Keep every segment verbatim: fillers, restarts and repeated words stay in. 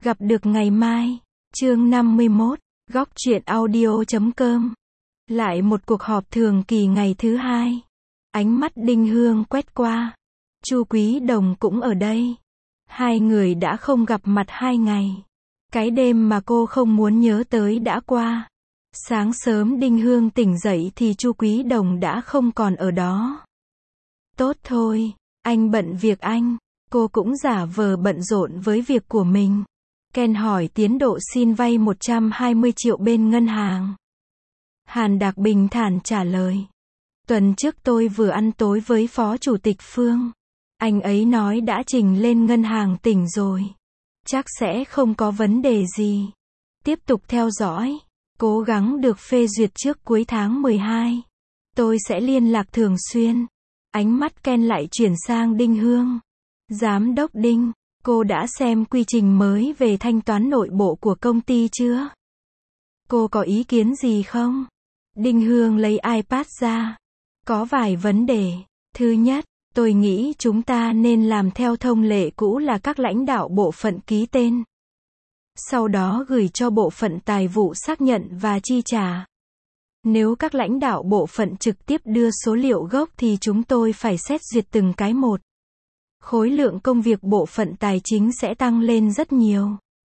Gặp được ngày mai. Chương năm mươi mốt. Góc truyện audio chấm com. Lại một cuộc họp thường kỳ ngày thứ hai. Ánh mắt Đinh Hương quét qua. Chu Quý Đồng cũng ở đây. Hai người đã không gặp mặt hai ngày. Cái đêm mà cô không muốn nhớ tới đã qua. Sáng sớm Đinh Hương tỉnh dậy thì Chu Quý Đồng đã không còn ở đó. Tốt thôi, anh bận việc anh. Cô cũng giả vờ bận rộn với việc của mình. Ken hỏi tiến độ xin vay một trăm hai mươi triệu bên ngân hàng. Hàn Đạc bình thản trả lời. Tuần trước tôi vừa ăn tối với Phó Chủ tịch Phương. Anh ấy nói đã trình lên ngân hàng tỉnh rồi. Chắc sẽ không có vấn đề gì. Tiếp tục theo dõi. Cố gắng được phê duyệt trước cuối tháng mười hai. Tôi sẽ liên lạc thường xuyên. Ánh mắt Ken lại chuyển sang Đinh Hương. Giám đốc Đinh, cô đã xem quy trình mới về thanh toán nội bộ của công ty chưa? Cô có ý kiến gì không? Đinh Hương lấy iPad ra. Có vài vấn đề. Thứ nhất, tôi nghĩ chúng ta nên làm theo thông lệ cũ là các lãnh đạo bộ phận ký tên. Sau đó gửi cho bộ phận tài vụ xác nhận và chi trả. Nếu các lãnh đạo bộ phận trực tiếp đưa số liệu gốc thì chúng tôi phải xét duyệt từng cái một. Khối lượng công việc bộ phận tài chính sẽ tăng lên rất nhiều.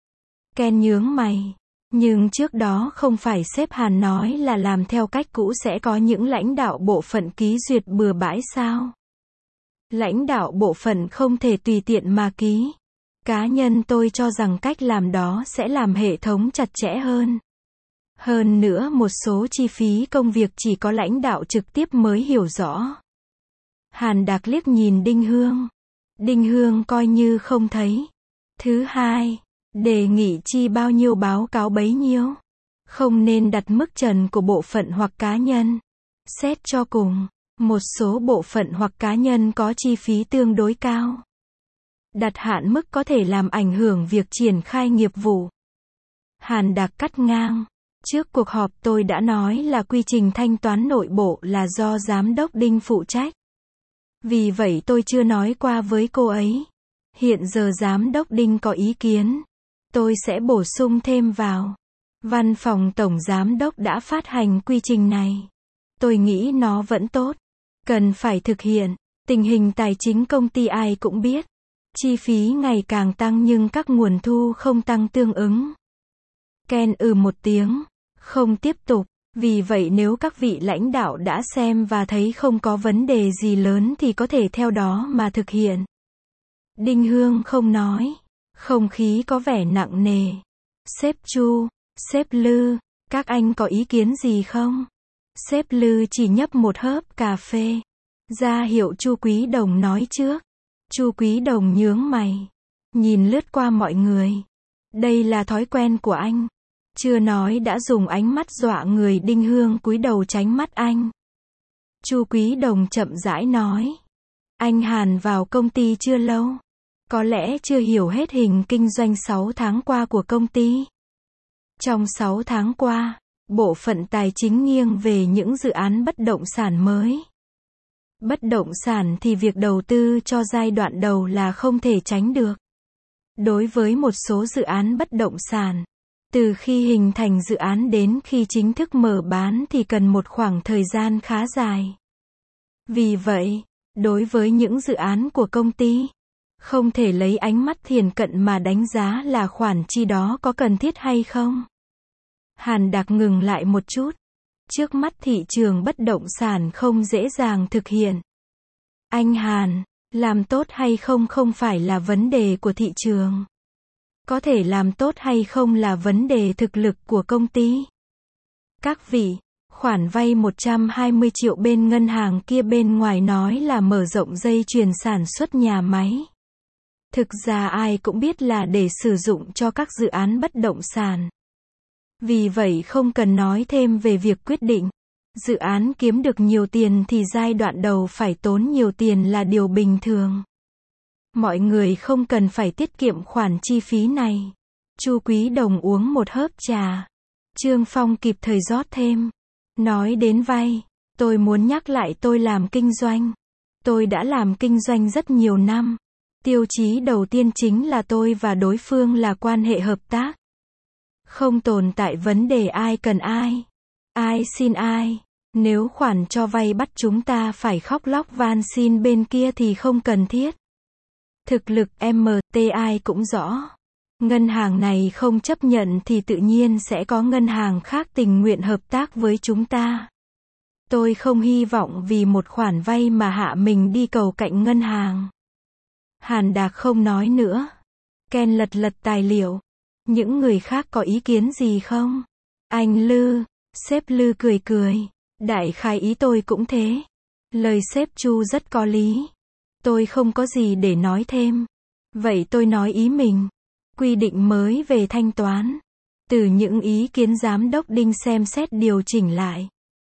Ken nhướng mày. Nhưng trước đó không phải sếp Hàn nói là làm theo cách cũ sẽ có những lãnh đạo bộ phận ký duyệt bừa bãi sao? Lãnh đạo bộ phận không thể tùy tiện mà ký. Cá nhân tôi cho rằng cách làm đó sẽ làm hệ thống chặt chẽ hơn. Hơn nữa một số chi phí công việc chỉ có lãnh đạo trực tiếp mới hiểu rõ. Hàn Đạc liếc nhìn Đinh Hương. Đinh Hương coi như không thấy. Thứ hai, đề nghị chi bao nhiêu báo cáo bấy nhiêu. Không nên đặt mức trần của bộ phận hoặc cá nhân. Xét cho cùng, một số bộ phận hoặc cá nhân có chi phí tương đối cao. Đặt hạn mức có thể làm ảnh hưởng việc triển khai nghiệp vụ. Hàn Đạc cắt ngang. Trước cuộc họp tôi đã nói là quy trình thanh toán nội bộ là do Giám đốc Đinh phụ trách. Vì vậy tôi chưa nói qua với cô ấy. Hiện giờ Giám đốc Đinh có ý kiến. Tôi sẽ bổ sung thêm vào. Văn phòng Tổng Giám đốc đã phát hành quy trình này. Tôi nghĩ nó vẫn tốt. Cần phải thực hiện. Tình hình tài chính công ty ai cũng biết. Chi phí ngày càng tăng nhưng các nguồn thu không tăng tương ứng. Ken ừ một tiếng. Không tiếp tục. Vì vậy nếu các vị lãnh đạo đã xem và thấy không có vấn đề gì lớn thì có thể theo đó mà thực hiện. Đinh Hương không nói. Không khí có vẻ nặng nề. Sếp Chu, sếp Lư, các anh có ý kiến gì không? Sếp Lư chỉ nhấp một hớp cà phê. Ra hiệu Chu Quý Đồng nói trước. Chu Quý Đồng nhướng mày. Nhìn lướt qua mọi người. Đây là thói quen của anh. Chưa nói đã dùng ánh mắt dọa người. Đinh Hương cúi đầu tránh mắt anh. Chu Quý Đồng chậm rãi nói. Anh Hàn vào công ty chưa lâu. Có lẽ chưa hiểu hết hình kinh doanh sáu tháng qua của công ty. Trong sáu tháng qua, bộ phận tài chính nghiêng về những dự án bất động sản mới. Bất động sản thì việc đầu tư cho giai đoạn đầu là không thể tránh được. Đối với một số dự án bất động sản, từ khi hình thành dự án đến khi chính thức mở bán thì cần một khoảng thời gian khá dài. Vì vậy, đối với những dự án của công ty, không thể lấy ánh mắt thiển cận mà đánh giá là khoản chi đó có cần thiết hay không. Hàn Đạc ngừng lại một chút. Trước mắt thị trường bất động sản không dễ dàng thực hiện. Anh Hàn, làm tốt hay không không phải là vấn đề của thị trường. Có thể làm tốt hay không là vấn đề thực lực của công ty. Các vị, khoản vay một trăm hai mươi triệu bên ngân hàng kia bên ngoài nói là mở rộng dây chuyền sản xuất nhà máy. Thực ra ai cũng biết là để sử dụng cho các dự án bất động sản. Vì vậy không cần nói thêm về việc quyết định. Dự án kiếm được nhiều tiền thì giai đoạn đầu phải tốn nhiều tiền là điều bình thường. Mọi người không cần phải tiết kiệm khoản chi phí này. Chu Quý Đồng uống một hớp trà. Trương Phong kịp thời rót thêm. Nói đến vay, tôi muốn nhắc lại tôi làm kinh doanh. Tôi đã làm kinh doanh rất nhiều năm. Tiêu chí đầu tiên chính là tôi và đối phương là quan hệ hợp tác. Không tồn tại vấn đề ai cần ai, ai xin ai. Nếu khoản cho vay bắt chúng ta phải khóc lóc van xin bên kia thì không cần thiết. Thực lực em tê ai cũng rõ. Ngân hàng này không chấp nhận thì tự nhiên sẽ có ngân hàng khác tình nguyện hợp tác với chúng ta. Tôi không hy vọng vì một khoản vay mà hạ mình đi cầu cạnh ngân hàng. Hàn Đạc không nói nữa. Ken lật lật tài liệu. Những người khác có ý kiến gì không? Anh Lư, sếp Lư cười cười. Đại khái ý tôi cũng thế. Lời sếp Chu rất có lý. Tôi không có gì để nói thêm. Vậy tôi nói ý mình. Quy định mới về thanh toán. Từ những ý kiến giám đốc Đinh xem xét điều chỉnh lại.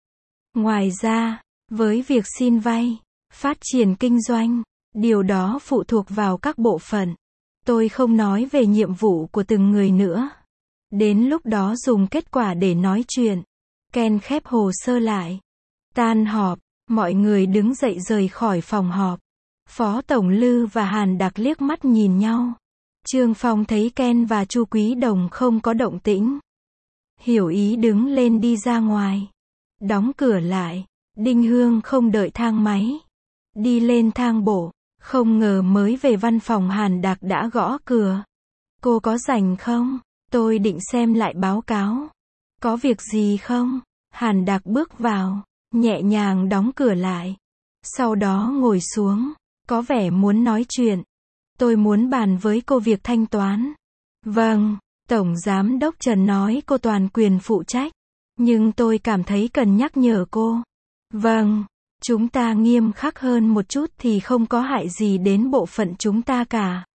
Ngoài ra, với việc xin vay, phát triển kinh doanh, điều đó phụ thuộc vào các bộ phận. Tôi không nói về nhiệm vụ của từng người nữa. Đến lúc đó dùng kết quả để nói chuyện. Ken khép hồ sơ lại. Tan họp, mọi người đứng dậy rời khỏi phòng họp. Phó Tổng Lư và Hàn Đạc liếc mắt nhìn nhau. Trương Phong thấy Ken và Chu Quý Đồng không có động tĩnh. Hiểu ý đứng lên đi ra ngoài. Đóng cửa lại. Đinh Hương không đợi thang máy. Đi lên thang bộ. Không ngờ mới về văn phòng Hàn Đạc đã gõ cửa. Cô có rảnh không? Tôi định xem lại báo cáo. Có việc gì không? Hàn Đạc bước vào. Nhẹ nhàng đóng cửa lại. Sau đó ngồi xuống. Có vẻ muốn nói chuyện. Tôi muốn bàn với cô việc thanh toán. Vâng, Tổng Giám đốc Trần nói cô toàn quyền phụ trách. Nhưng tôi cảm thấy cần nhắc nhở cô. Vâng, chúng ta nghiêm khắc hơn một chút thì không có hại gì đến bộ phận chúng ta cả.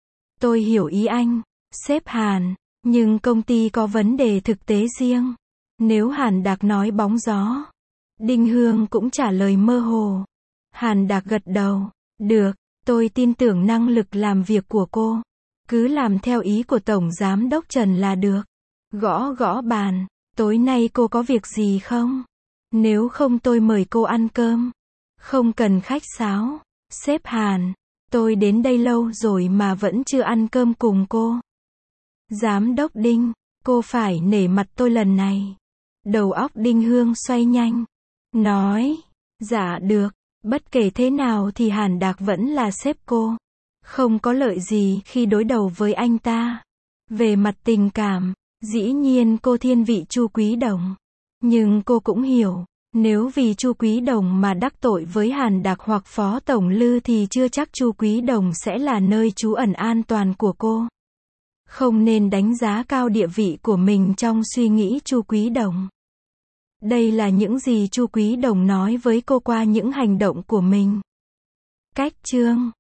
Tôi hiểu ý anh, sếp Hàn, nhưng công ty có vấn đề thực tế riêng. Nếu Hàn Đạc nói bóng gió. Đinh Hương cũng trả lời mơ hồ. Hàn Đạc gật đầu. Được, tôi tin tưởng năng lực làm việc của cô. Cứ làm theo ý của Tổng Giám đốc Trần là được. Gõ gõ bàn. Tối nay cô có việc gì không? Nếu không tôi mời cô ăn cơm. Không cần khách sáo. Sếp Hàn, tôi đến đây lâu rồi mà vẫn chưa ăn cơm cùng cô. Giám đốc Đinh, cô phải nể mặt tôi lần này. Đầu óc Đinh Hương xoay nhanh. Nói, dạ được. Bất kể thế nào thì Hàn Đạc vẫn là sếp cô. Không có lợi gì khi đối đầu với anh ta. Về mặt tình cảm, dĩ nhiên cô thiên vị Chu Quý Đồng. Nhưng cô cũng hiểu, nếu vì Chu Quý Đồng mà đắc tội với Hàn Đạc hoặc Phó Tổng Lư thì chưa chắc Chu Quý Đồng sẽ là nơi trú ẩn an toàn của cô. Không nên đánh giá cao địa vị của mình trong suy nghĩ Chu Quý Đồng. Đây là những gì Chu Quý Đồng nói với cô qua những hành động của mình. Cách chương